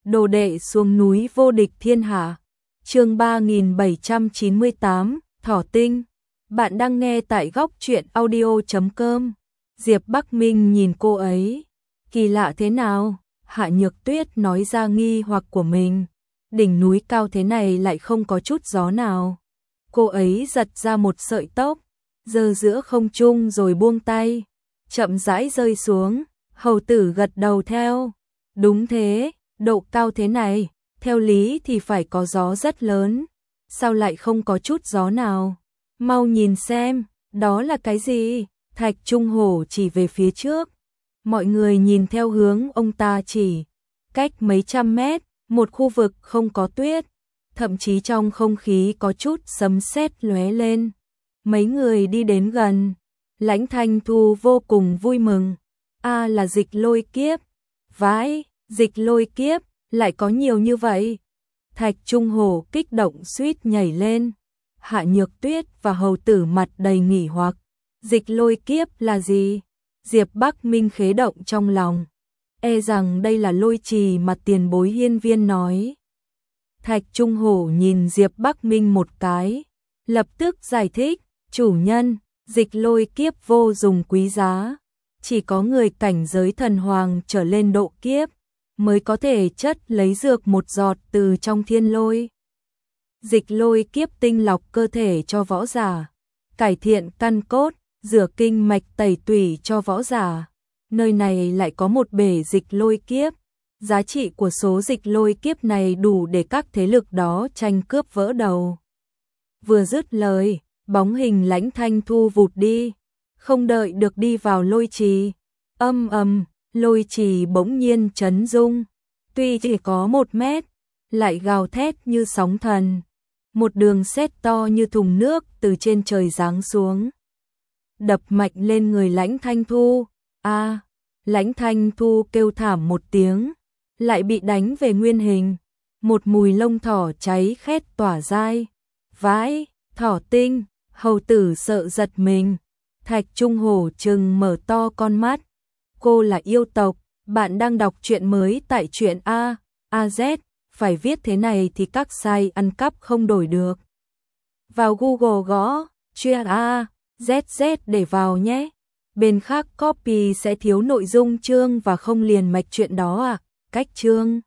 Đồ đệ xuống núi vô địch thiên hạ. Chương 3798, Thỏ Tinh. Bạn đang nghe tại góc truyện audio.com. Diệp Bắc Minh nhìn cô ấy. Kỳ lạ thế nào? Hạ Nhược Tuyết nói ra nghi hoặc của mình. Đỉnh núi cao thế này lại không có chút gió nào. Cô ấy giật ra một sợi tóc, giơ giữa không trung rồi buông tay, chậm rãi rơi xuống. Hầu tử gật đầu theo. Đúng thế, độ cao thế này, theo lý thì phải có gió rất lớn. Sao lại không có chút gió nào? Mau nhìn xem, đó là cái gì? Thạch Trung Hổ chỉ về phía trước. Mọi người nhìn theo hướng ông ta chỉ. Cách mấy trăm mét, một khu vực không có tuyết. Thậm chí trong không khí có chút sấm sét lóe lên. Mấy người đi đến gần. Lãnh Thanh Thu vô cùng vui mừng. Là dịch lôi kiếp. Vãi, dịch lôi kiếp, lại có nhiều như vậy. Thạch Trung Hổ kích động suýt nhảy lên. Hạ Nhược Tuyết và hầu tử mặt đầy nghỉ hoặc. Dịch lôi kiếp là gì? Diệp Bắc Minh khế động trong lòng. Rằng đây là lôi trì mà tiền bối hiên viên nói. Thạch Trung Hổ nhìn Diệp Bắc Minh một cái, lập tức giải thích, chủ nhân, dịch lôi kiếp vô dùng quý giá. Chỉ có người cảnh giới thần hoàng trở lên độ kiếp, mới có thể chất lấy dược một giọt từ trong thiên lôi. Dịch lôi kiếp tinh lọc cơ thể cho võ giả, cải thiện căn cốt, rửa kinh mạch tẩy tủy cho võ giả. Nơi này lại có một bể dịch lôi kiếp. Giá trị của số dịch lôi kiếp này đủ để các thế lực đó tranh cướp vỡ đầu. Vừa dứt lời, bóng hình Lãnh Thanh Thu vụt đi, không đợi được đi vào lôi trì. Lôi trì bỗng nhiên chấn rung, tuy chỉ có 1 mét, lại gào thét như sóng thần. Một đường sét to như thùng nước từ trên trời giáng xuống, đập mạnh lên người Lãnh Thanh Thu. Lãnh Thanh Thu kêu thảm một tiếng, lại bị đánh về nguyên hình. Một mùi lông thỏ cháy khét tỏa dai. Vãi, thỏ tinh, hầu tử sợ giật mình. Thạch Trung Hổ trừng mở to con mắt. Cô là yêu tộc, bạn đang đọc truyện mới tại truyện AZ, phải viết thế này thì các site ăn cắp không đổi được. Vào Google gõ truyện AZZ để vào nhé. Bên khác copy sẽ thiếu nội dung chương và không liền mạch truyện đó. Cách chương